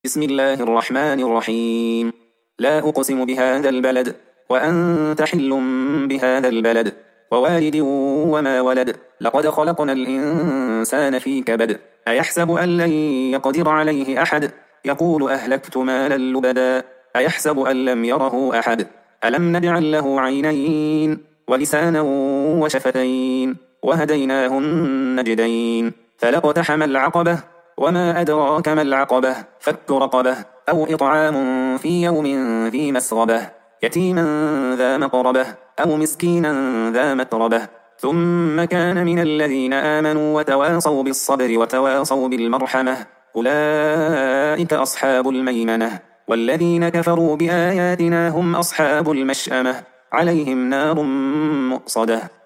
بسم الله الرحمن الرحيم. لا أقسم بهذا البلد وأنت حل بهذا البلد ووالد وما ولد. لقد خلقنا الإنسان في كبد. أيحسب أن لن يقدر عليه أحد؟ يقول أهلكت مالا لبدا. أيحسب أن لم يره أحد؟ ألم نجعل له عينين ولسانا وشفتين وهديناه النجدين. فلاقتحم العقبة وما أدراك ما العقبة. فك رقبة أو إطعام في يوم ذي مسغبة يتيما ذا مقربة أو مسكينا ذا متربة ثم كان من الذين آمنوا وتواصوا بالصبر وتواصوا بالمرحمة أولئك أصحاب الميمنة. والذين كفروا بآياتنا هم أصحاب المشأمة عليهم نار مؤصدة.